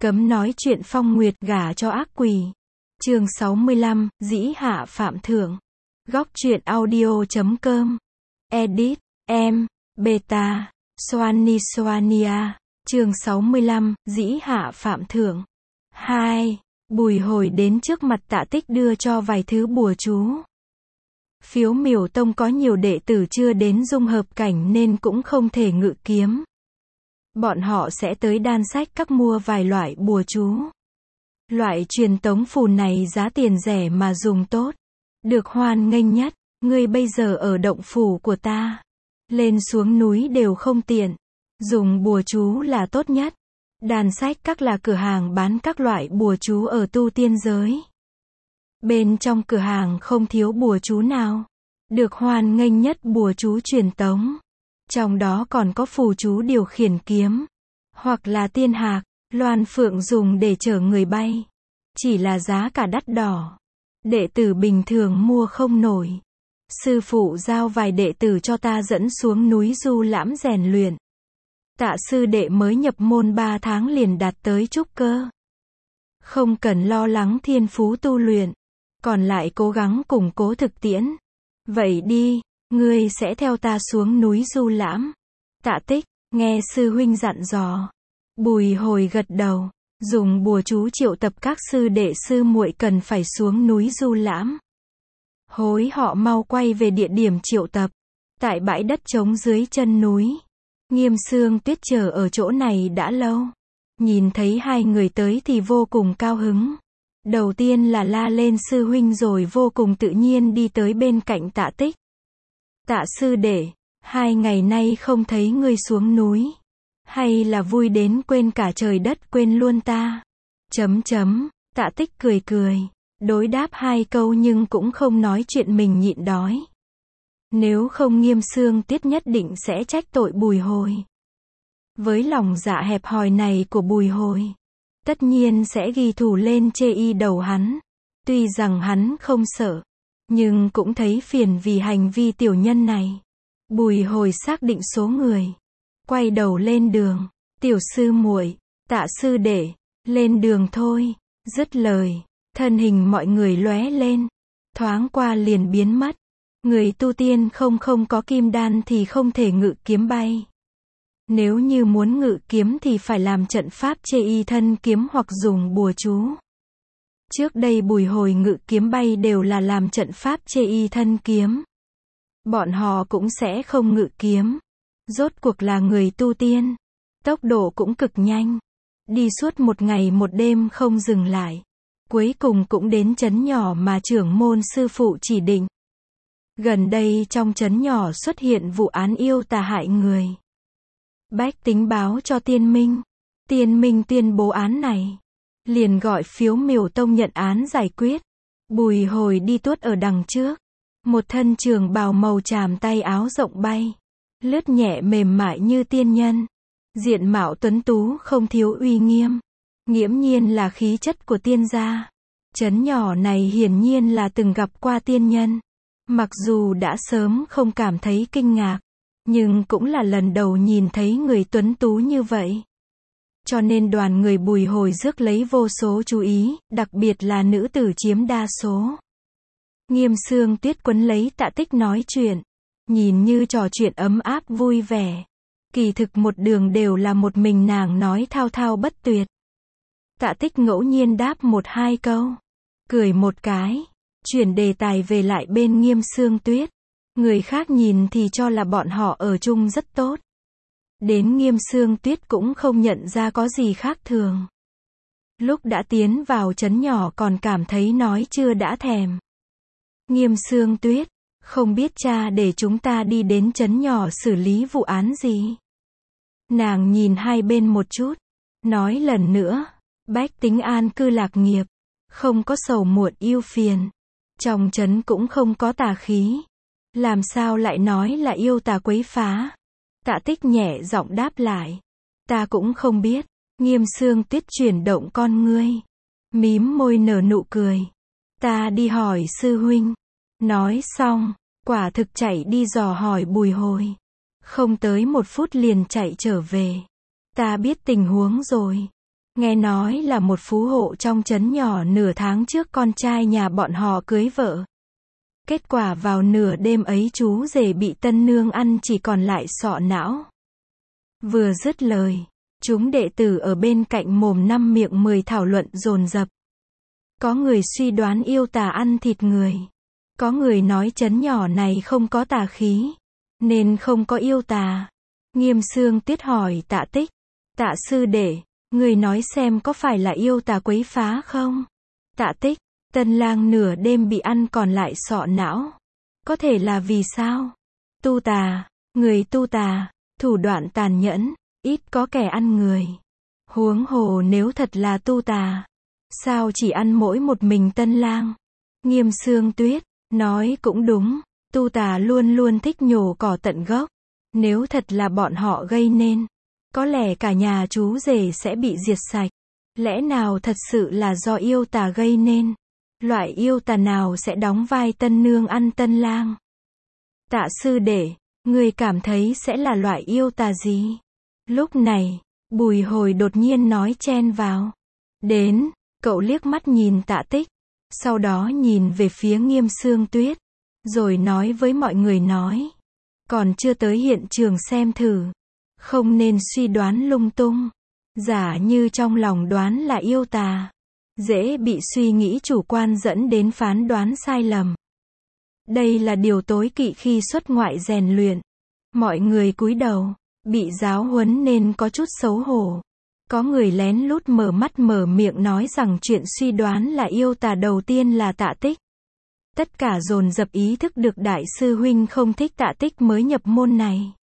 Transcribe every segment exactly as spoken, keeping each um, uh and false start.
Cấm nói chuyện phong nguyệt gả cho ác quỷ. Chương sáu mươi lăm, dĩ hạ phạm thượng. Góc truyện audio chấm com. Edit, em, beta, Soani Soania. Chương sáu mươi lăm, dĩ hạ phạm thượng. hai. Bùi Hồi đến trước mặt Tạ Tích đưa cho vài thứ bùa chú. Phiếu miểu tông có nhiều đệ tử chưa đến dung hợp cảnh nên cũng không thể ngự kiếm. Bọn họ sẽ tới đan sách các mua vài loại bùa chú. Loại truyền tống phù này giá tiền rẻ mà dùng tốt. Được hoan nghênh nhất, ngươi bây giờ ở động phủ của ta. Lên xuống núi đều không tiện. Dùng bùa chú là tốt nhất. Đan sách các là cửa hàng bán các loại bùa chú ở tu tiên giới. Bên trong cửa hàng không thiếu bùa chú nào. Được hoan nghênh nhất bùa chú truyền tống. Trong đó còn có phù chú điều khiển kiếm. Hoặc là tiên hạc, loan phượng dùng để chở người bay. Chỉ là giá cả đắt đỏ. Đệ tử bình thường mua không nổi. Sư phụ giao vài đệ tử cho ta dẫn xuống núi du lãm rèn luyện. Tạ sư đệ mới nhập môn ba tháng liền đạt tới trúc cơ. Không cần lo lắng thiên phú tu luyện. Còn lại cố gắng củng cố thực tiễn. Vậy đi, ngươi sẽ theo ta xuống núi du lãm. Tạ Tích, nghe sư huynh dặn dò. Bùi Hồi gật đầu, dùng bùa chú triệu tập các sư đệ sư muội cần phải xuống núi du lãm. Hối họ mau quay về địa điểm triệu tập. Tại bãi đất trống dưới chân núi. Nghiêm Sương Tuyết chờ ở chỗ này đã lâu. Nhìn thấy hai người tới thì vô cùng cao hứng. Đầu tiên là la lên sư huynh rồi vô cùng tự nhiên đi tới bên cạnh Tạ Tích. Tạ sư đệ, hai ngày nay không thấy ngươi xuống núi. Hay là vui đến quên cả trời đất quên luôn ta. Chấm chấm, Tạ Tích cười cười. Đối đáp hai câu nhưng cũng không nói chuyện mình nhịn đói. Nếu không Nghiêm Sương Tuyết nhất định sẽ trách tội Bùi Hồi. Với lòng dạ hẹp hòi này của Bùi Hồi, tất nhiên sẽ ghi thù lên chê y đầu hắn. Tuy rằng hắn không sợ, nhưng cũng thấy phiền vì hành vi tiểu nhân này. Bùi Hồi xác định số người. Quay đầu lên đường. Tiểu sư muội, Tạ sư đệ, lên đường thôi. Dứt lời, thân hình mọi người lóe lên. Thoáng qua liền biến mất. Người tu tiên không không có kim đan thì không thể ngự kiếm bay. Nếu như muốn ngự kiếm thì phải làm trận pháp chê y thân kiếm hoặc dùng bùa chú. Trước đây Bùi Hồi ngự kiếm bay đều là làm trận pháp chê y thân kiếm. Bọn họ cũng sẽ không ngự kiếm. Rốt cuộc là người tu tiên. Tốc độ cũng cực nhanh. Đi suốt một ngày một đêm không dừng lại. Cuối cùng cũng đến trấn nhỏ mà trưởng môn sư phụ chỉ định. Gần đây trong trấn nhỏ xuất hiện vụ án yêu tà hại người. Bách tính báo cho Tiên Minh. Tiên Minh tuyên bố án này. Liền gọi phiếu miểu tông nhận án giải quyết. Bùi Hồi đi tuốt ở đằng trước. Một thân trường bào màu tràm tay áo rộng bay. Lướt nhẹ mềm mại như tiên nhân. Diện mạo tuấn tú không thiếu uy nghiêm. Nghiễm nhiên là khí chất của tiên gia. Trấn nhỏ này hiển nhiên là từng gặp qua tiên nhân. Mặc dù đã sớm không cảm thấy kinh ngạc, nhưng cũng là lần đầu nhìn thấy người tuấn tú như vậy. Cho nên đoàn người Bùi Hồi rước lấy vô số chú ý, đặc biệt là nữ tử chiếm đa số. Nghiêm Sương Tuyết quấn lấy Tạ Tích nói chuyện, nhìn như trò chuyện ấm áp vui vẻ. Kỳ thực một đường đều là một mình nàng nói thao thao bất tuyệt. Tạ Tích ngẫu nhiên đáp một hai câu, cười một cái. Chuyển đề tài về lại bên Nghiêm Sương Tuyết. Người khác nhìn thì cho là bọn họ ở chung rất tốt. Đến Nghiêm Sương Tuyết cũng không nhận ra có gì khác thường. Lúc đã tiến vào trấn nhỏ còn cảm thấy nói chưa đã thèm. Nghiêm Sương Tuyết, không biết cha để chúng ta đi đến trấn nhỏ xử lý vụ án gì. Nàng nhìn hai bên một chút. Nói lần nữa, bách tính an cư lạc nghiệp. Không có sầu muộn ưu phiền. Trong trấn cũng không có tà khí. Làm sao lại nói là yêu tà quấy phá. Tạ Tích nhẹ giọng đáp lại. Ta cũng không biết. Nghiêm Sương Tuyết chuyển động con ngươi. Mím môi nở nụ cười. Ta đi hỏi sư huynh. Nói xong, quả thực chạy đi dò hỏi Bùi Hồi. Không tới một phút liền chạy trở về. Ta biết tình huống rồi. Nghe nói là một phú hộ trong trấn nhỏ nửa tháng trước con trai nhà bọn họ cưới vợ. Kết quả vào nửa đêm ấy chú rể bị tân nương ăn chỉ còn lại sọ não. Vừa dứt lời, chúng đệ tử ở bên cạnh mồm năm miệng mười thảo luận dồn dập. Có người suy đoán yêu tà ăn thịt người. Có người nói trấn nhỏ này không có tà khí, nên không có yêu tà. Nghiêm Xương Tuyết hỏi Tạ Tích, Tạ sư đệ, người nói xem có phải là yêu tà quấy phá không? Tạ Tích, tân lang nửa đêm bị ăn còn lại sọ não. Có thể là vì sao? Tu tà, người tu tà, thủ đoạn tàn nhẫn, ít có kẻ ăn người. Huống hồ nếu thật là tu tà, sao chỉ ăn mỗi một mình tân lang? Nghiêm Xương Tuyết, nói cũng đúng, tu tà luôn luôn thích nhổ cỏ tận gốc. Nếu thật là bọn họ gây nên, có lẽ cả nhà chú rể sẽ bị diệt sạch. Lẽ nào thật sự là do yêu tà gây nên? Loại yêu tà nào sẽ đóng vai tân nương ăn tân lang? Tạ sư đệ, người cảm thấy sẽ là loại yêu tà gì? Lúc này, Bùi Hồi đột nhiên nói chen vào. Đến, cậu liếc mắt nhìn Tạ Tích, sau đó nhìn về phía Nghiêm Xương Tuyết, rồi nói với mọi người nói. Còn chưa tới hiện trường xem thử, không nên suy đoán lung tung. Giả như trong lòng đoán là yêu tà, dễ bị suy nghĩ chủ quan dẫn đến phán đoán sai lầm. Đây là điều tối kỵ khi xuất ngoại rèn luyện. Mọi người cúi đầu, bị giáo huấn nên có chút xấu hổ. Có người lén lút mở mắt mở miệng nói rằng chuyện suy đoán là yêu tà đầu tiên là Tạ Tích. Tất cả dồn dập ý thức được đại sư huynh không thích Tạ Tích mới nhập môn này.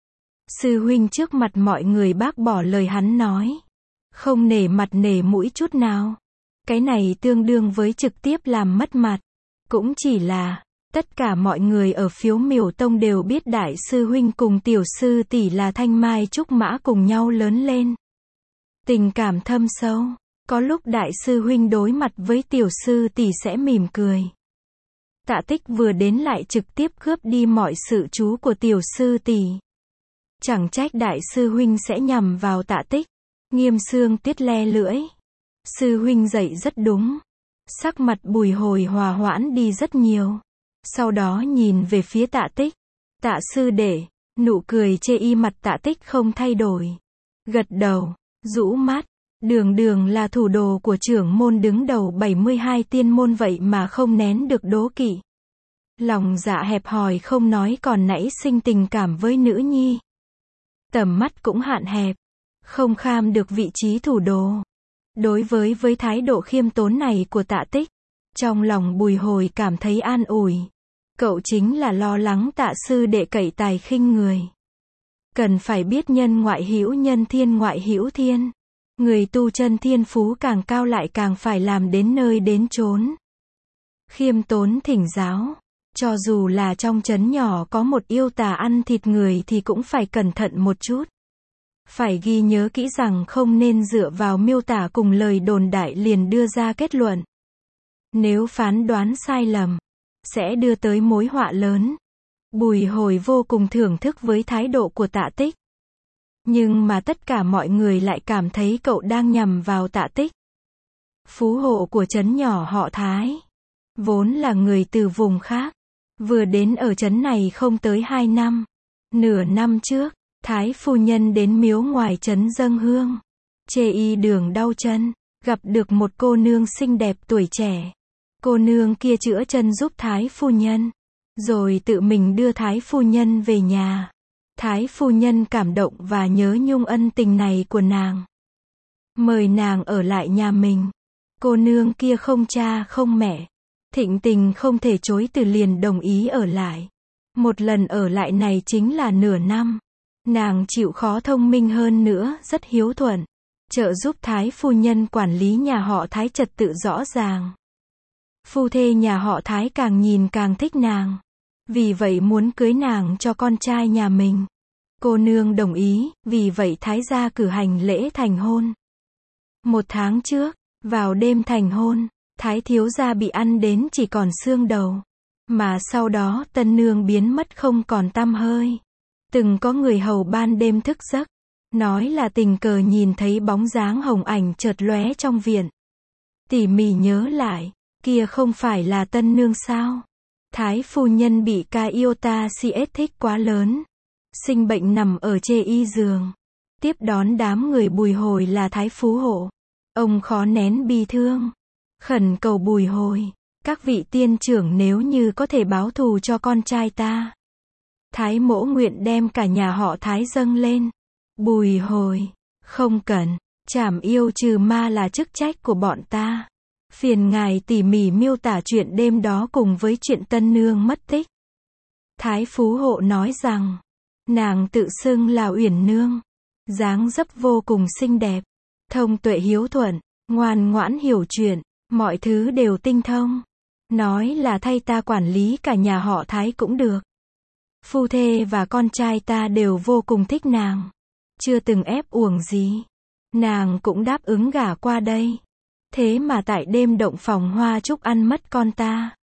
Sư huynh trước mặt mọi người bác bỏ lời hắn nói. Không nể mặt nể mũi chút nào. Cái này tương đương với trực tiếp làm mất mặt. Cũng chỉ là, tất cả mọi người ở Phiếu Miểu Tông đều biết đại sư huynh cùng tiểu sư tỷ là Thanh Mai Trúc Mã cùng nhau lớn lên. Tình cảm thâm sâu. Có lúc đại sư huynh đối mặt với tiểu sư tỷ sẽ mỉm cười. Tạ Tích vừa đến lại trực tiếp cướp đi mọi sự chú của tiểu sư tỷ. Chẳng trách đại sư huynh sẽ nhằm vào Tạ Tích. Nghiêm Xương Tuyết le lưỡi. Sư huynh dạy rất đúng. Sắc mặt Bùi Hồi hòa hoãn đi rất nhiều. Sau đó nhìn về phía Tạ Tích. Tạ sư đệ, nụ cười chê y mặt Tạ Tích không thay đổi. Gật đầu, rũ mắt. Đường đường là thủ đồ của trưởng môn đứng đầu bảy mươi hai tiên môn vậy mà không nén được đố kỵ. Lòng dạ hẹp hòi không nói còn nãy sinh tình cảm với nữ nhi. Tầm mắt cũng hạn hẹp. Không kham được vị trí thủ đồ. Đối với với thái độ khiêm tốn này của Tạ Tích, trong lòng Bùi Hồi cảm thấy an ủi. Cậu chính là lo lắng Tạ sư đệ cậy tài khinh người. Cần phải biết nhân ngoại hữu nhân thiên ngoại hữu thiên. Người tu chân thiên phú càng cao lại càng phải làm đến nơi đến chốn. Khiêm tốn thỉnh giáo. Cho dù là trong trấn nhỏ có một yêu tà ăn thịt người thì cũng phải cẩn thận một chút. Phải ghi nhớ kỹ rằng không nên dựa vào miêu tả cùng lời đồn đại liền đưa ra kết luận. Nếu phán đoán sai lầm, sẽ đưa tới mối họa lớn. Bùi Hồi vô cùng thưởng thức với thái độ của Tạ Tích. Nhưng mà tất cả mọi người lại cảm thấy cậu đang nhằm vào Tạ Tích. Phú hộ của trấn nhỏ họ Thái. Vốn là người từ vùng khác. Vừa đến ở trấn này không tới hai năm. Nửa năm trước, Thái phu nhân đến miếu ngoài trấn dâng hương. Chê y đường đau chân. Gặp được một cô nương xinh đẹp tuổi trẻ. Cô nương kia chữa chân giúp Thái phu nhân. Rồi tự mình đưa Thái phu nhân về nhà. Thái phu nhân cảm động và nhớ nhung ân tình này của nàng. Mời nàng ở lại nhà mình. Cô nương kia không cha không mẹ. Thịnh tình không thể chối từ liền đồng ý ở lại. Một lần ở lại này chính là nửa năm. Nàng chịu khó thông minh hơn nữa, rất hiếu thuận. Trợ giúp Thái phu nhân quản lý nhà họ Thái trật tự rõ ràng. Phu thê nhà họ Thái càng nhìn càng thích nàng. Vì vậy muốn cưới nàng cho con trai nhà mình. Cô nương đồng ý, vì vậy Thái gia cử hành lễ thành hôn. Một tháng trước, vào đêm thành hôn, Thái thiếu gia bị ăn đến chỉ còn xương đầu. Mà sau đó tân nương biến mất không còn tăm hơi. Từng có người hầu ban đêm thức giấc, nói là tình cờ nhìn thấy bóng dáng hồng ảnh chợt lóe trong viện. Tỉ mỉ nhớ lại, kia không phải là tân nương sao? Thái phu nhân bị ca iota cs thích quá lớn, sinh bệnh nằm ở chê y giường. Tiếp đón đám người Bùi Hồi là Thái Phú Hộ. Ông khó nén bi thương, khẩn cầu Bùi Hồi, các vị tiên trưởng nếu như có thể báo thù cho con trai ta. Thái mỗ nguyện đem cả nhà họ Thái dâng lên. Bùi Hồi, không cần, trảm yêu trừ ma là chức trách của bọn ta. Phiền ngài tỉ mỉ miêu tả chuyện đêm đó cùng với chuyện tân nương mất tích. Thái Phú Hộ nói rằng, nàng tự xưng là Uyển Nương, dáng dấp vô cùng xinh đẹp, thông tuệ hiếu thuận, ngoan ngoãn hiểu chuyện, mọi thứ đều tinh thông. Nói là thay ta quản lý cả nhà họ Thái cũng được. Phu thê và con trai ta đều vô cùng thích nàng, chưa từng ép uổng gì. Nàng cũng đáp ứng gả qua đây. Thế mà tại đêm động phòng hoa chúc ăn mất con ta.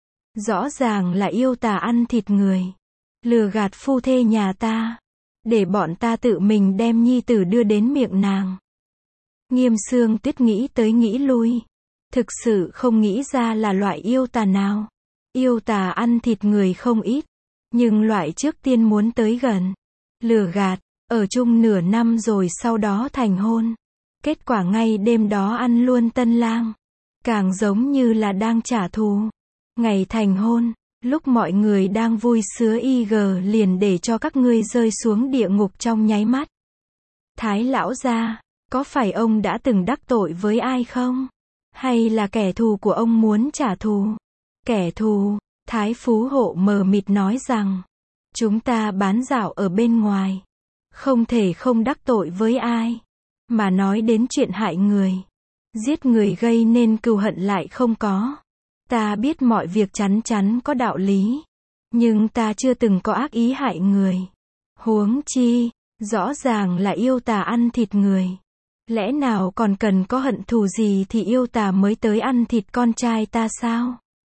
Rõ ràng là yêu tà ăn thịt người, lừa gạt phu thê nhà ta, để bọn ta tự mình đem nhi tử đưa đến miệng nàng. Nghiêm Xương Tuyết nghĩ tới nghĩ lui, thực sự không nghĩ ra là loại yêu tà nào. Yêu tà ăn thịt người không ít, nhưng loại trước tiên muốn tới gần, lừa gạt, ở chung nửa năm rồi sau đó thành hôn. Kết quả ngay đêm đó ăn luôn tân lang, càng giống như là đang trả thù. Ngày thành hôn, lúc mọi người đang vui sướng y gờ liền để cho các ngươi rơi xuống địa ngục trong nháy mắt. Thái lão gia, có phải ông đã từng đắc tội với ai không? Hay là kẻ thù của ông muốn trả thù? Kẻ thù, Thái Phú Hộ mờ mịt nói rằng, chúng ta bán dạo ở bên ngoài, không thể không đắc tội với ai. Mà nói đến chuyện hại người, giết người gây nên cừu hận lại không có. Ta biết mọi việc chắn chắn có đạo lý, nhưng ta chưa từng có ác ý hại người. Huống chi, rõ ràng là yêu tà ăn thịt người. Lẽ nào còn cần có hận thù gì thì yêu tà mới tới ăn thịt con trai ta sao?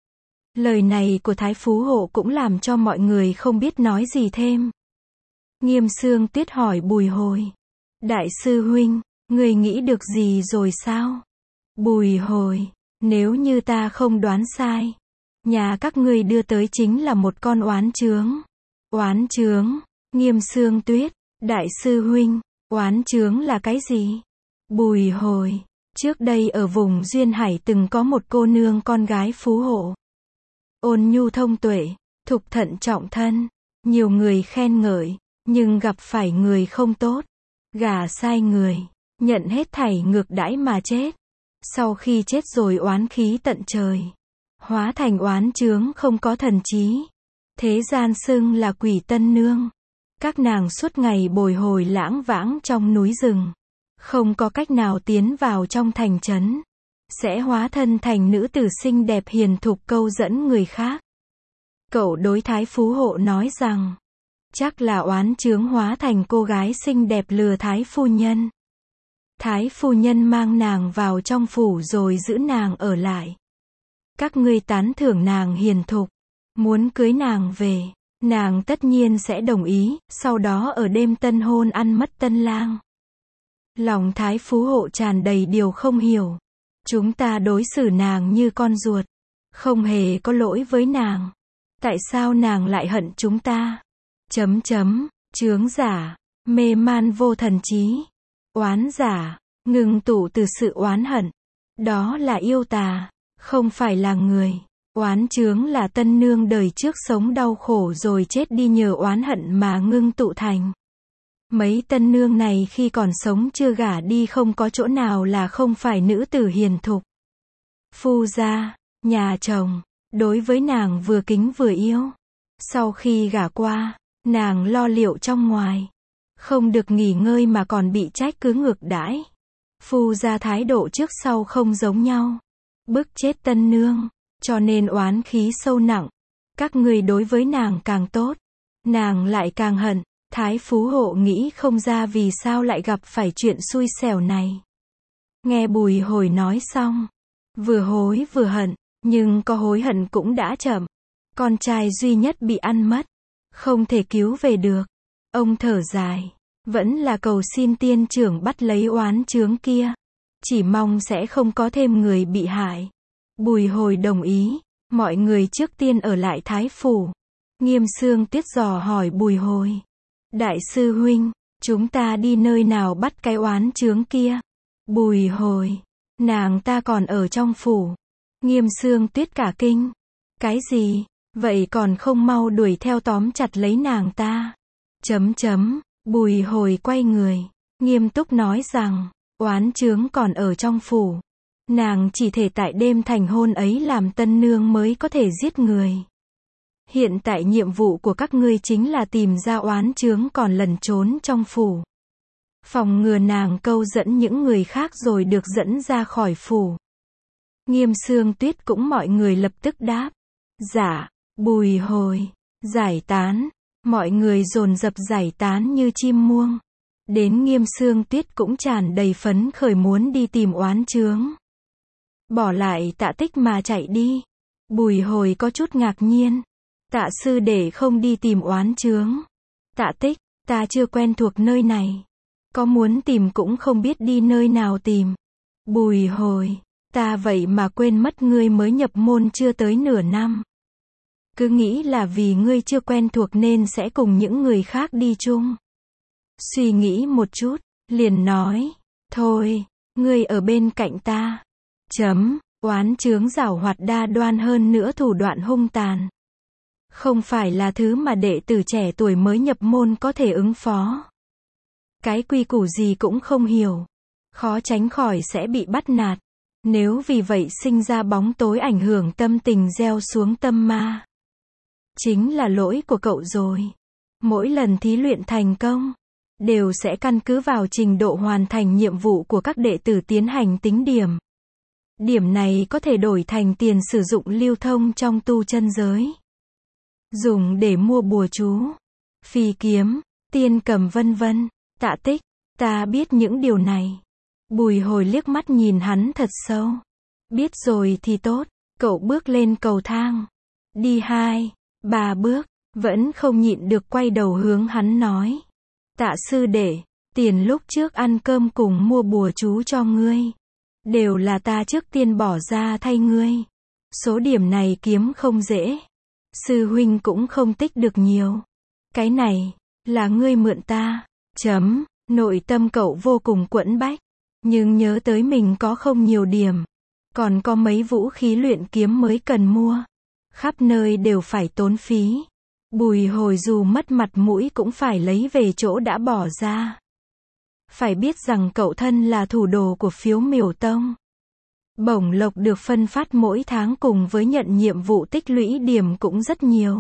Lời này của Thái Phú Hộ cũng làm cho mọi người không biết nói gì thêm. Nghiêm Xương Tuyết hỏi Bùi Hồi, đại sư huynh, người nghĩ được gì rồi sao? Bùi Hồi, nếu như ta không đoán sai, nhà các ngươi đưa tới chính là một con oán chướng. Oán chướng? Nghiêm Xương Tuyết, đại sư huynh, oán chướng là cái gì? Bùi Hồi, trước đây ở vùng Duyên Hải từng có một cô nương con gái Phú Hộ. Ôn nhu thông tuệ, thục thận trọng thân, nhiều người khen ngợi, nhưng gặp phải người không tốt, gả sai người, nhận hết thảy ngược đãi mà chết. Sau khi chết rồi oán khí tận trời, hóa thành oán chướng không có thần trí. Thế gian xưng là quỷ tân nương. Các nàng suốt ngày bồi hồi lãng vãng trong núi rừng, không có cách nào tiến vào trong thành trấn, sẽ hóa thân thành nữ tử xinh đẹp hiền thục câu dẫn người khác. Cậu đối Thái Phú Hộ nói rằng, chắc là oán chướng hóa thành cô gái xinh đẹp lừa Thái phu nhân. Thái phu nhân mang nàng vào trong phủ rồi giữ nàng ở lại. Các ngươi tán thưởng nàng hiền thục, muốn cưới nàng về, nàng tất nhiên sẽ đồng ý, sau đó ở đêm tân hôn ăn mất tân lang. Lòng Thái Phú Hộ tràn đầy điều không hiểu. Chúng ta đối xử nàng như con ruột, không hề có lỗi với nàng. Tại sao nàng lại hận chúng ta? Chấm chấm, chướng giả, mê man vô thần trí. Oán giả, ngừng tụ từ sự oán hận. Đó là yêu tà, không phải là người. Oán chướng là tân nương đời trước sống đau khổ rồi chết đi nhờ oán hận mà ngưng tụ thành. Mấy tân nương này khi còn sống chưa gả đi không có chỗ nào là không phải nữ tử hiền thục. Phu gia, nhà chồng, đối với nàng vừa kính vừa yêu. Sau khi gả qua, nàng lo liệu trong ngoài, không được nghỉ ngơi mà còn bị trách cứ ngược đãi. Phu gia thái độ trước sau không giống nhau, bức chết tân nương, cho nên oán khí sâu nặng. Các người đối với nàng càng tốt, nàng lại càng hận. Thái Phú Hộ nghĩ không ra vì sao lại gặp phải chuyện xui xẻo này. Nghe Bùi Hồi nói xong, vừa hối vừa hận, nhưng có hối hận cũng đã chậm. Con trai duy nhất bị ăn mất, không thể cứu về được. Ông thở dài, Vẫn là cầu xin tiên trưởng bắt lấy oán chướng kia. Chỉ mong sẽ không có thêm người bị hại. Bùi Hồi đồng ý. Mọi người trước tiên ở lại Thái Phủ. Nghiêm Xương Tuyết dò hỏi Bùi Hồi. Đại sư huynh, chúng ta đi nơi nào bắt cái oán chướng kia? Bùi Hồi. Nàng ta còn ở trong phủ. Nghiêm Xương Tuyết cả kinh. Cái gì? Vậy còn không mau đuổi theo tóm chặt lấy nàng ta. Chấm chấm. Bùi Hồi quay người. Nghiêm túc nói rằng, oán chướng còn ở trong phủ. Nàng chỉ thể tại đêm thành hôn ấy làm tân nương mới có thể giết người. Hiện tại nhiệm vụ của các ngươi chính là tìm ra oán chướng còn lẩn trốn trong phủ. Phòng ngừa nàng câu dẫn những người khác rồi được dẫn ra khỏi phủ. Nghiêm Xương Tuyết cũng mọi người lập tức đáp. Dạ. Bùi Hồi. Giải tán. Mọi người dồn dập giải tán như chim muông. Đến Nghiêm Xương Tuyết cũng tràn đầy phấn khởi muốn đi tìm oán chướng. Bỏ lại Tạ Tích mà chạy đi. Bùi Hồi có chút ngạc nhiên. Tạ sư đệ không đi tìm oán chướng. Tạ Tích, ta chưa quen thuộc nơi này. Có muốn tìm cũng không biết đi nơi nào tìm. Bùi Hồi, ta vậy mà quên mất ngươi mới nhập môn chưa tới nửa năm. Cứ nghĩ là vì ngươi chưa quen thuộc nên sẽ cùng những người khác đi chung. Suy nghĩ một chút, liền nói, thôi, ngươi ở bên cạnh ta. Chấm, oán chướng giảo hoạt đa đoan hơn nữa thủ đoạn hung tàn. Không phải là thứ mà đệ tử trẻ tuổi mới nhập môn có thể ứng phó. Cái quy củ gì cũng không hiểu. Khó tránh khỏi sẽ bị bắt nạt. Nếu vì vậy sinh ra bóng tối ảnh hưởng tâm tình gieo xuống tâm ma. Chính là lỗi của cậu rồi. Mỗi lần thí luyện thành công, đều sẽ căn cứ vào trình độ hoàn thành nhiệm vụ của các đệ tử tiến hành tính điểm. Điểm này có thể đổi thành tiền sử dụng lưu thông trong tu chân giới. Dùng để mua bùa chú, phi kiếm, tiên cầm vân vân. Tạ Tích, ta biết những điều này. Bùi Hồi liếc mắt nhìn hắn thật sâu. Biết rồi thì tốt. Cậu bước lên cầu thang. Đi hai, ba bước, vẫn không nhịn được quay đầu hướng hắn nói. Tạ sư đệ, tiền lúc trước ăn cơm cùng mua bùa chú cho ngươi. Đều là ta trước tiên bỏ ra thay ngươi. Số điểm này kiếm không dễ. Sư huynh cũng không tích được nhiều. Cái này, là ngươi mượn ta. Chấm, nội tâm cậu vô cùng quẫn bách. Nhưng nhớ tới mình có không nhiều điểm. Còn có mấy vũ khí luyện kiếm mới cần mua. Khắp nơi đều phải tốn phí. Bùi Hồi dù mất mặt mũi cũng phải lấy về chỗ đã bỏ ra. Phải biết rằng cậu thân là thủ đồ của Phiếu Miểu Tông. Bổng lộc được phân phát mỗi tháng cùng với nhận nhiệm vụ tích lũy điểm cũng rất nhiều.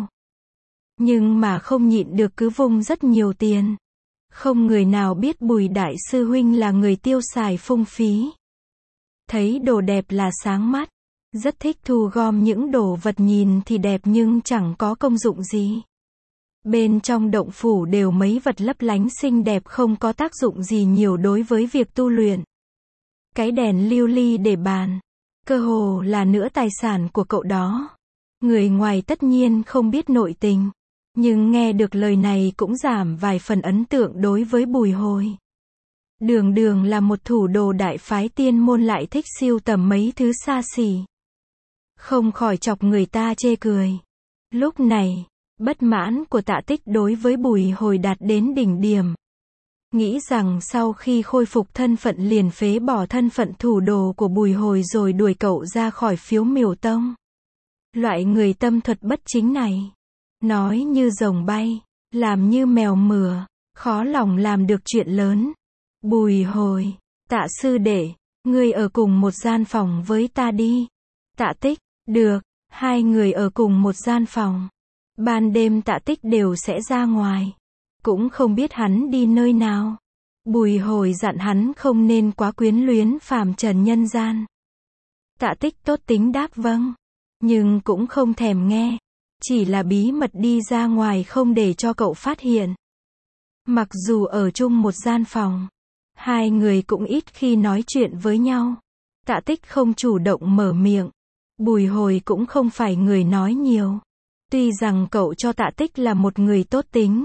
Nhưng mà không nhịn được cứ vung rất nhiều tiền. Không người nào biết Bùi Đại sư huynh là người tiêu xài phung phí. Thấy đồ đẹp là sáng mắt. Rất thích thu gom những đồ vật nhìn thì đẹp nhưng chẳng có công dụng gì. Bên trong động phủ đều mấy vật lấp lánh xinh đẹp không có tác dụng gì nhiều đối với việc tu luyện. Cái đèn lưu ly để bàn. Cơ hồ là nửa tài sản của cậu đó. Người ngoài tất nhiên không biết nội tình. Nhưng nghe được lời này cũng giảm vài phần ấn tượng đối với Bùi Hồi. Đường đường là một thủ đồ đại phái tiên môn lại thích sưu tầm mấy thứ xa xỉ. Không khỏi chọc người ta chê cười. Lúc này, bất mãn của Tạ Tích đối với Bùi Hồi đạt đến đỉnh điểm. Nghĩ rằng sau khi khôi phục thân phận liền phế bỏ thân phận thủ đồ của Bùi Hồi rồi đuổi cậu ra khỏi Phiếu Miểu Tông. Loại người tâm thuật bất chính này. Nói như rồng bay, làm như mèo mửa, khó lòng làm được chuyện lớn. Bùi Hồi, Tạ sư đệ, ngươi ở cùng một gian phòng với ta đi. Tạ Tích, được, hai người ở cùng một gian phòng. Ban đêm Tạ Tích đều sẽ ra ngoài. Cũng không biết hắn đi nơi nào. Bùi Hồi dặn hắn không nên quá quyến luyến phàm trần nhân gian. Tạ Tích tốt tính đáp vâng. Nhưng cũng không thèm nghe. Chỉ là bí mật đi ra ngoài không để cho cậu phát hiện. Mặc dù ở chung một gian phòng, hai người cũng ít khi nói chuyện với nhau. Tạ Tích không chủ động mở miệng. Bùi Hồi cũng không phải người nói nhiều. Tuy rằng cậu cho Tạ Tích là một người tốt tính,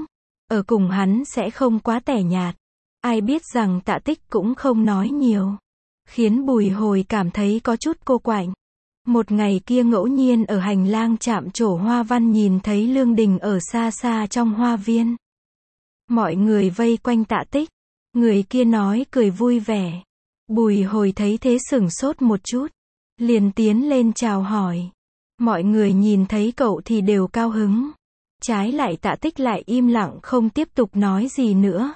ở cùng hắn sẽ không quá tẻ nhạt. Ai biết rằng Tạ Tích cũng không nói nhiều, khiến Bùi Hồi cảm thấy có chút cô quạnh. Một ngày kia ngẫu nhiên ở hành lang trạm trổ hoa văn nhìn thấy Lương Đình ở xa xa trong hoa viên. Mọi người vây quanh Tạ Tích, người kia nói cười vui vẻ. Bùi Hồi thấy thế sửng sốt một chút, liền tiến lên chào hỏi. Mọi người nhìn thấy cậu thì đều cao hứng. Trái lại Tạ Tích lại im lặng không tiếp tục nói gì nữa.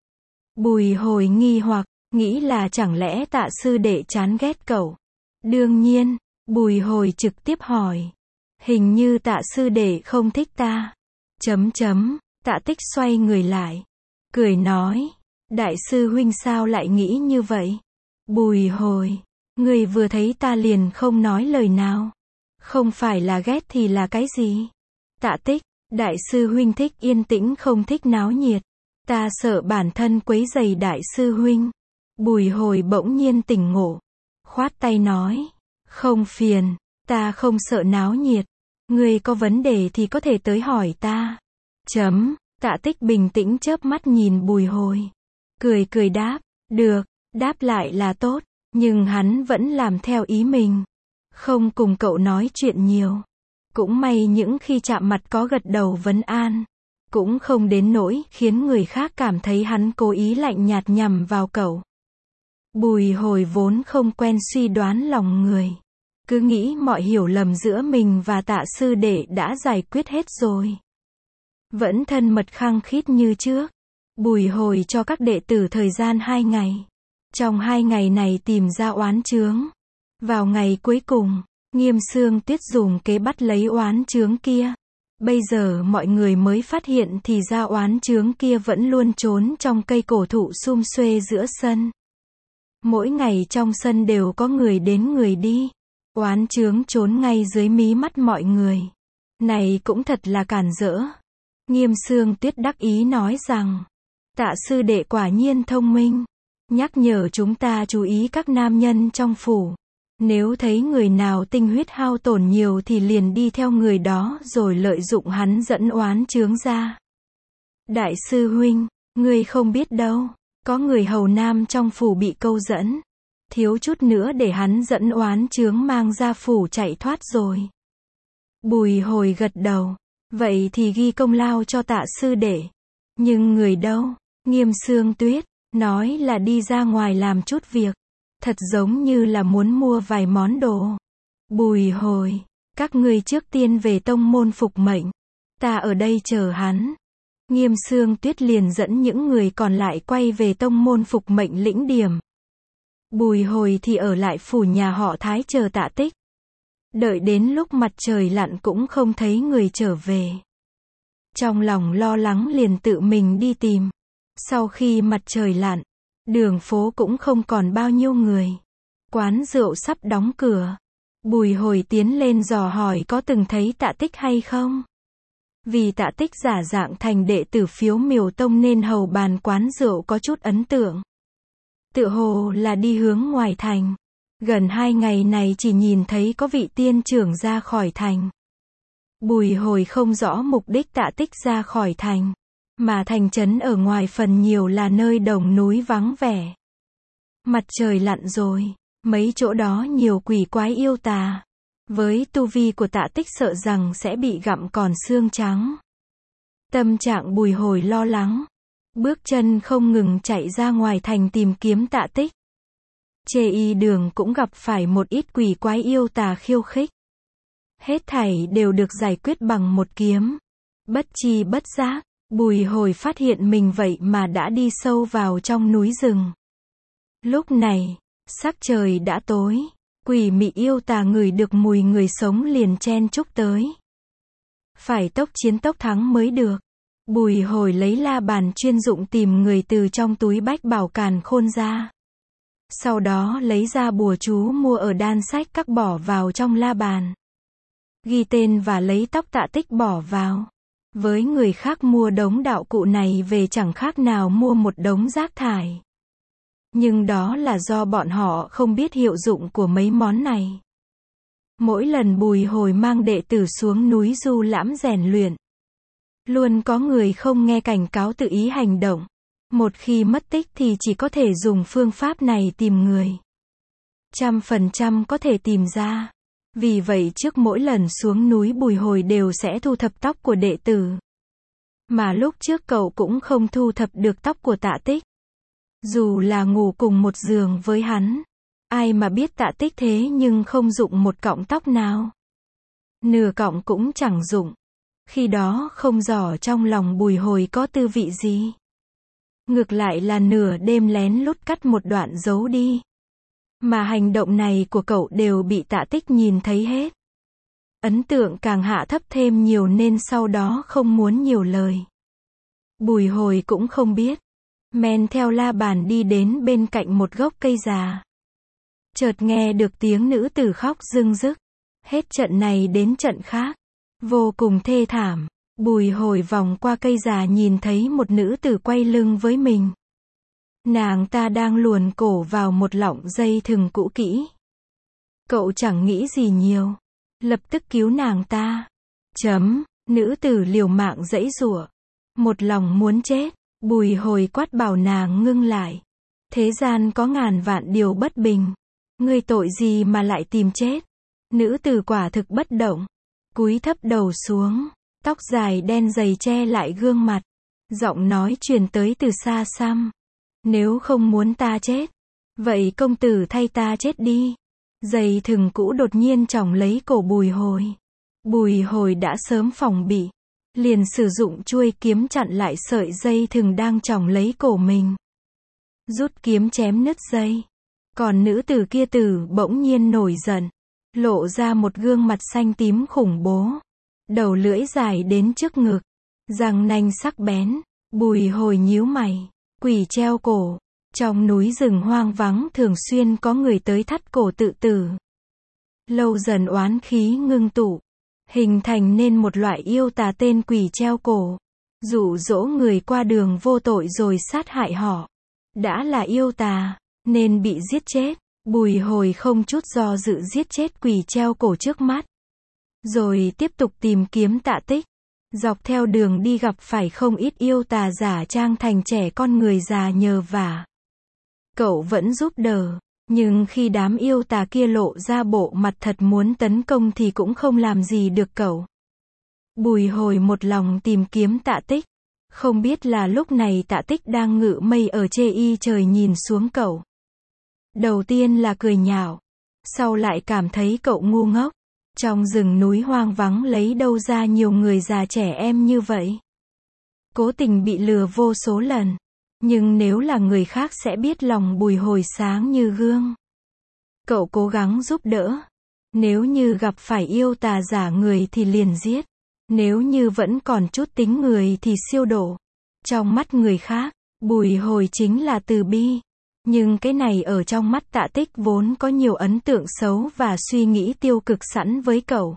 Bùi Hồi nghi hoặc, nghĩ là chẳng lẽ Tạ sư đệ chán ghét cậu. Đương nhiên, Bùi Hồi trực tiếp hỏi. Hình như Tạ sư đệ không thích ta. Chấm chấm, Tạ Tích xoay người lại, cười nói. Đại sư huynh sao lại nghĩ như vậy? Bùi Hồi, người vừa thấy ta liền không nói lời nào. Không phải là ghét thì là cái gì? Tạ Tích, đại sư huynh thích yên tĩnh không thích náo nhiệt. Ta sợ bản thân quấy rầy đại sư huynh. Bùi Hồi bỗng nhiên tỉnh ngộ, khoát tay nói. Không phiền, ta không sợ náo nhiệt. Ngươi có vấn đề thì có thể tới hỏi ta. Chấm, Tạ Tích bình tĩnh chớp mắt nhìn Bùi Hồi. Cười cười đáp, được, đáp lại là tốt, nhưng hắn vẫn làm theo ý mình. Không cùng cậu nói chuyện nhiều. Cũng may những khi chạm mặt có gật đầu vấn an. Cũng không đến nỗi khiến người khác cảm thấy hắn cố ý lạnh nhạt nhằm vào cậu. Bùi Hồi vốn không quen suy đoán lòng người. Cứ nghĩ mọi hiểu lầm giữa mình và Tạ sư đệ đã giải quyết hết rồi. Vẫn thân mật khăng khít như trước. Bùi Hồi cho các đệ tử thời gian hai ngày. Trong hai ngày này tìm ra oán chướng. Vào ngày cuối cùng, Nghiêm Xương Tuyết dùng kế bắt lấy oán chướng kia. Bây giờ mọi người mới phát hiện thì ra oán chướng kia vẫn luôn trốn trong cây cổ thụ sum xuê giữa sân. Mỗi ngày trong sân đều có người đến người đi. Oán chướng trốn ngay dưới mí mắt mọi người. Này cũng thật là cản rỡ. Nghiêm Xương Tuyết đắc ý nói rằng, Tạ sư đệ quả nhiên thông minh. Nhắc nhở chúng ta chú ý các nam nhân trong phủ. Nếu thấy người nào tinh huyết hao tổn nhiều thì liền đi theo người đó rồi lợi dụng hắn dẫn oán chướng ra. Đại sư huynh, ngươi không biết đâu, có người hầu nam trong phủ bị câu dẫn. Thiếu chút nữa để hắn dẫn oán chướng mang ra phủ chạy thoát rồi. Bùi Hồi gật đầu, vậy thì ghi công lao cho Tạ sư đệ. Nhưng người đâu? Nghiêm Xương Tuyết, nói là đi ra ngoài làm chút việc. Thật giống như là muốn mua vài món đồ. Bùi Hồi, các ngươi trước tiên về tông môn phục mệnh. Ta ở đây chờ hắn. Nghiêm Xương Tuyết liền dẫn những người còn lại quay về tông môn phục mệnh lĩnh điểm. Bùi Hồi thì ở lại phủ nhà họ Thái chờ Tạ Tích. Đợi đến lúc mặt trời lặn cũng không thấy người trở về. Trong lòng lo lắng liền tự mình đi tìm. Sau khi mặt trời lặn, đường phố cũng không còn bao nhiêu người. Quán rượu sắp đóng cửa. Bùi Hồi tiến lên dò hỏi có từng thấy Tạ Tích hay không. Vì Tạ Tích giả dạng thành đệ tử Phiếu Miểu Tông nên hầu bàn quán rượu có chút ấn tượng. Tựa hồ là đi hướng ngoài thành. Gần hai ngày này chỉ nhìn thấy có vị tiên trưởng ra khỏi thành. Bùi Hồi không rõ mục đích Tạ Tích ra khỏi thành. Mà thành trấn ở ngoài phần nhiều là nơi đồng núi vắng vẻ. Mặt trời lặn rồi, mấy chỗ đó nhiều quỷ quái yêu tà. Với tu vi của Tạ Tích sợ rằng sẽ bị gặm còn xương trắng. Tâm trạng Bùi Hồi lo lắng. Bước chân không ngừng chạy ra ngoài thành tìm kiếm Tạ Tích. Chê y đường cũng gặp phải một ít quỷ quái yêu tà khiêu khích. Hết thảy đều được giải quyết bằng một kiếm. Bất chi bất giác, Bùi Hồi phát hiện mình vậy mà đã đi sâu vào trong núi rừng. Lúc này, sắc trời đã tối. Quỷ mị yêu tà ngửi được mùi người sống liền chen chúc tới. Phải tốc chiến tốc thắng mới được. Bùi Hồi lấy la bàn chuyên dụng tìm người từ trong túi bách bảo càn khôn ra. Sau đó lấy ra bùa chú mua ở đan sách các bỏ vào trong la bàn. Ghi tên và lấy tóc Tạ Tích bỏ vào. Với người khác mua đống đạo cụ này về chẳng khác nào mua một đống rác thải. Nhưng đó là do bọn họ không biết hiệu dụng của mấy món này. Mỗi lần Bùi Hồi mang đệ tử xuống núi du lãm rèn luyện, Luôn có người không nghe cảnh cáo tự ý hành động. Một khi mất tích thì chỉ có thể dùng phương pháp này tìm người. Trăm phần trăm có thể tìm ra. Vì vậy trước mỗi lần xuống núi Bùi Hồi đều sẽ thu thập tóc của đệ tử. Mà lúc trước cậu cũng không thu thập được tóc của Tạ Tích. Dù là ngủ cùng một giường với hắn. Ai mà biết Tạ Tích thế nhưng không dụng một cọng tóc nào. Nửa cọng cũng chẳng dụng. Khi đó không rõ trong lòng Bùi Hồi có tư vị gì. Ngược lại là nửa đêm lén lút cắt một đoạn giấu đi. Mà hành động này của cậu đều bị Tạ Tích nhìn thấy hết. Ấn tượng càng hạ thấp thêm nhiều nên sau đó không muốn nhiều lời. Bùi Hồi cũng không biết. Men theo la bàn đi đến bên cạnh một gốc cây già. Chợt nghe được tiếng nữ tử khóc rưng rức. Hết trận này đến trận khác. Vô cùng thê thảm. Bùi Hồi vòng qua cây già nhìn thấy một nữ tử quay lưng với mình. Nàng ta đang luồn cổ vào một lọng dây thừng cũ kỹ. Cậu chẳng nghĩ gì nhiều. Lập tức cứu nàng ta. Chấm, nữ tử liều mạng giãy giụa. Một lòng muốn chết. Bùi Hồi quát bảo nàng ngưng lại. Thế gian có ngàn vạn điều bất bình. Ngươi tội gì mà lại tìm chết. Nữ tử quả thực bất động. Cúi thấp đầu xuống. Tóc dài đen dày che lại gương mặt. Giọng nói truyền tới từ xa xăm. Nếu không muốn ta chết. Vậy công tử thay ta chết đi. Dây thừng cũ đột nhiên chỏng lấy cổ Bùi Hồi. Bùi Hồi đã sớm phòng bị. Liền sử dụng chuôi kiếm chặn lại sợi dây thừng đang chỏng lấy cổ mình. Rút kiếm chém nứt dây. Còn nữ tử kia tử bỗng nhiên nổi giận. Lộ ra một gương mặt xanh tím khủng bố. Đầu lưỡi dài đến trước ngực. Răng nanh sắc bén. Bùi Hồi nhíu mày. Quỷ treo cổ. Trong núi rừng hoang vắng thường xuyên có người tới thắt cổ tự tử. Lâu dần oán khí ngưng tụ. Hình thành nên một loại yêu tà tên quỷ treo cổ. Dụ dỗ người qua đường vô tội rồi sát hại họ. Đã là yêu tà, nên bị giết chết. Bùi Hồi không chút do dự giết chết quỷ treo cổ trước mắt. Rồi tiếp tục tìm kiếm Tạ Tích. Dọc theo đường đi gặp phải không ít yêu tà giả trang thành trẻ con người già nhờ vả. Cậu vẫn giúp đỡ, nhưng khi đám yêu tà kia lộ ra bộ mặt thật muốn tấn công thì cũng không làm gì được cậu. Bùi Hồi một lòng tìm kiếm Tạ Tích. Không biết là lúc này Tạ Tích đang ngự mây ở chê y trời nhìn xuống cậu. Đầu tiên là cười nhạo. Sau lại cảm thấy cậu ngu ngốc. Trong rừng núi hoang vắng lấy đâu ra nhiều người già trẻ em như vậy. Cố tình bị lừa vô số lần. Nhưng nếu là người khác sẽ biết lòng Bùi Hồi sáng như gương. Cậu cố gắng giúp đỡ. Nếu như gặp phải yêu tà giả người thì liền giết. Nếu như vẫn còn chút tính người thì siêu độ. Trong mắt người khác, Bùi Hồi chính là từ bi. Nhưng cái này ở trong mắt Tạ Tích vốn có nhiều ấn tượng xấu và suy nghĩ tiêu cực sẵn với cậu.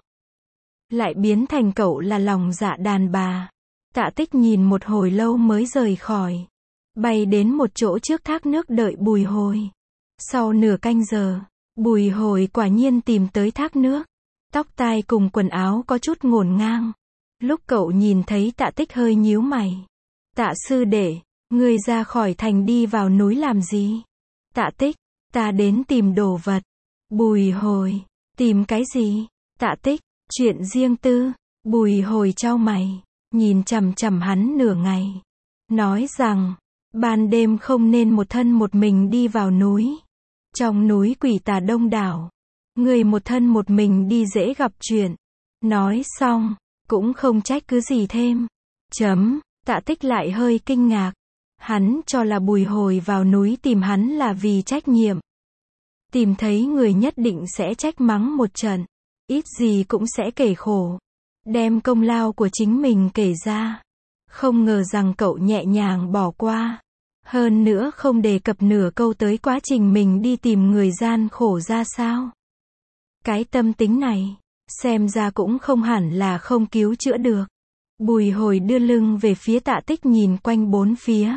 Lại biến thành cậu là lòng dạ đàn bà. Tạ Tích nhìn một hồi lâu mới rời khỏi. Bay đến một chỗ trước thác nước đợi Bùi Hồi. Sau nửa canh giờ, Bùi Hồi quả nhiên tìm tới thác nước. Tóc tai cùng quần áo có chút ngổn ngang. Lúc cậu nhìn thấy Tạ Tích hơi nhíu mày. Tạ sư đệ, ngươi ra khỏi thành đi vào núi làm gì? Tạ Tích, ta đến tìm đồ vật. Bùi Hồi, tìm cái gì? Tạ Tích, chuyện riêng tư. Bùi Hồi chau mày, nhìn chằm chằm hắn nửa ngày. Nói rằng, ban đêm không nên một thân một mình đi vào núi. Trong núi quỷ tà đông đảo. Người một thân một mình đi dễ gặp chuyện. Nói xong, cũng không trách cứ gì thêm. Chấm, Tạ Tích lại hơi kinh ngạc. Hắn cho là Bùi Hồi vào núi tìm hắn là vì trách nhiệm. Tìm thấy người nhất định sẽ trách mắng một trận. Ít gì cũng sẽ kể khổ. Đem công lao của chính mình kể ra. Không ngờ rằng cậu nhẹ nhàng bỏ qua. Hơn nữa không đề cập nửa câu tới quá trình mình đi tìm người gian khổ ra sao. Cái tâm tính này, xem ra cũng không hẳn là không cứu chữa được. Bùi Hồi đưa lưng về phía Tạ Tích nhìn quanh bốn phía.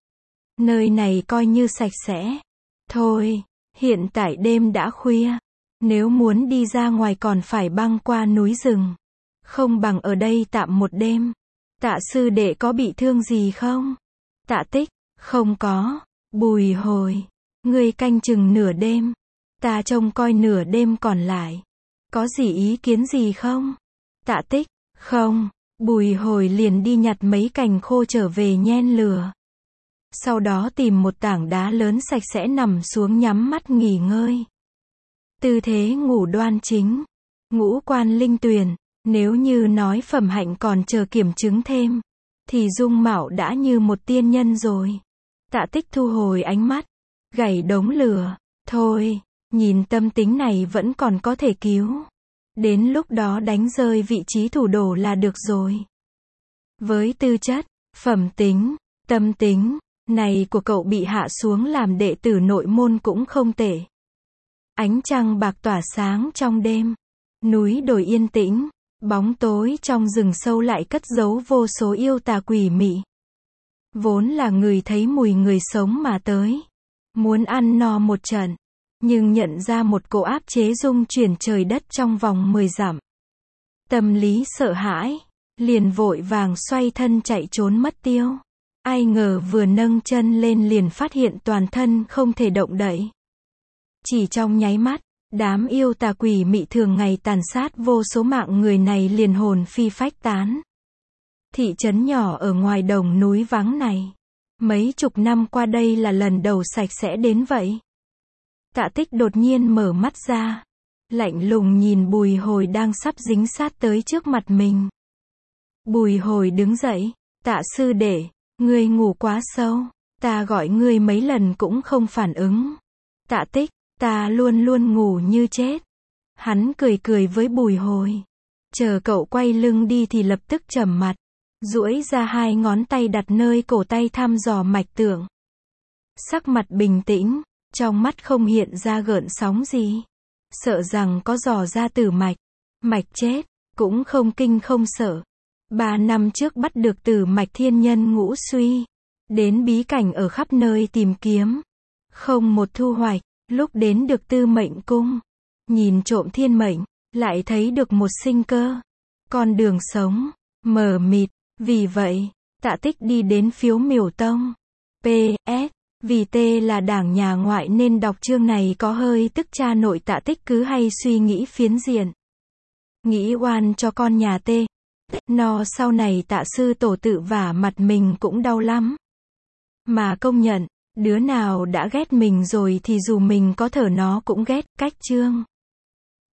Nơi này coi như sạch sẽ. Thôi, hiện tại đêm đã khuya. Nếu muốn đi ra ngoài còn phải băng qua núi rừng. Không bằng ở đây tạm một đêm. Tạ sư đệ có bị thương gì không? Tạ Tích, không có. Bùi Hồi, ngươi canh chừng nửa đêm, ta trông coi nửa đêm còn lại. Có gì ý kiến gì không? Tạ Tích, không. Bùi Hồi liền đi nhặt mấy cành khô trở về nhen lửa. Sau đó tìm một tảng đá lớn sạch sẽ nằm xuống nhắm mắt nghỉ ngơi. Tư thế ngủ đoan chính, ngũ quan linh tuyền, nếu như nói phẩm hạnh còn chờ kiểm chứng thêm, thì dung mạo đã như một tiên nhân rồi. Tạ Tích thu hồi ánh mắt, gảy đống lửa, thôi, nhìn tâm tính này vẫn còn có thể cứu. Đến lúc đó đánh rơi vị trí thủ đồ là được rồi. Với tư chất, phẩm tính, tâm tính này của cậu bị hạ xuống làm đệ tử nội môn cũng không tệ. Ánh trăng bạc tỏa sáng trong đêm, núi đồi yên tĩnh, bóng tối trong rừng sâu lại cất giấu vô số yêu tà quỷ mị. Vốn là người thấy mùi người sống mà tới, muốn ăn no một trận, nhưng nhận ra một cỗ áp chế dung chuyển trời đất trong vòng mười dặm. Tâm lý sợ hãi, liền vội vàng xoay thân chạy trốn mất tiêu. Ai ngờ vừa nâng chân lên liền phát hiện toàn thân không thể động đậy. Chỉ trong nháy mắt, đám yêu tà quỷ mị thường ngày tàn sát vô số mạng người này liền hồn phi phách tán. Thị trấn nhỏ ở ngoài đồng núi vắng này, mấy chục năm qua đây là lần đầu sạch sẽ đến vậy. Tạ Tích đột nhiên mở mắt ra, lạnh lùng nhìn Bùi Hồi đang sắp dính sát tới trước mặt mình. Bùi Hồi đứng dậy, Tạ sư đệ, ngươi ngủ quá sâu, ta gọi ngươi mấy lần cũng không phản ứng. Tạ Tích, ta luôn luôn ngủ như chết. Hắn cười cười với Bùi Hồi. Chờ cậu quay lưng đi thì lập tức trầm mặt, duỗi ra hai ngón tay đặt nơi cổ tay thăm dò mạch tượng. Sắc mặt bình tĩnh, trong mắt không hiện ra gợn sóng gì. Sợ rằng có dò ra tử mạch, mạch chết, cũng không kinh không sợ. Ba năm trước bắt được tử mạch thiên nhân ngũ suy, đến bí cảnh ở khắp nơi tìm kiếm, không một thu hoạch. Lúc đến được Tư Mệnh Cung, nhìn trộm thiên mệnh, lại thấy được một sinh cơ, con đường sống, mờ mịt. Vì vậy, Tạ Tích đi đến Phiếu Miểu Tông. pê ét, vì T là đảng nhà ngoại nên đọc chương này có hơi tức cha nội Tạ Tích cứ hay suy nghĩ phiến diện. Nghĩ oan cho con nhà T. No sau này Tạ sư tổ tự vả mặt mình cũng đau lắm. Mà công nhận, đứa nào đã ghét mình rồi thì dù mình có thở nó cũng ghét. Cách chương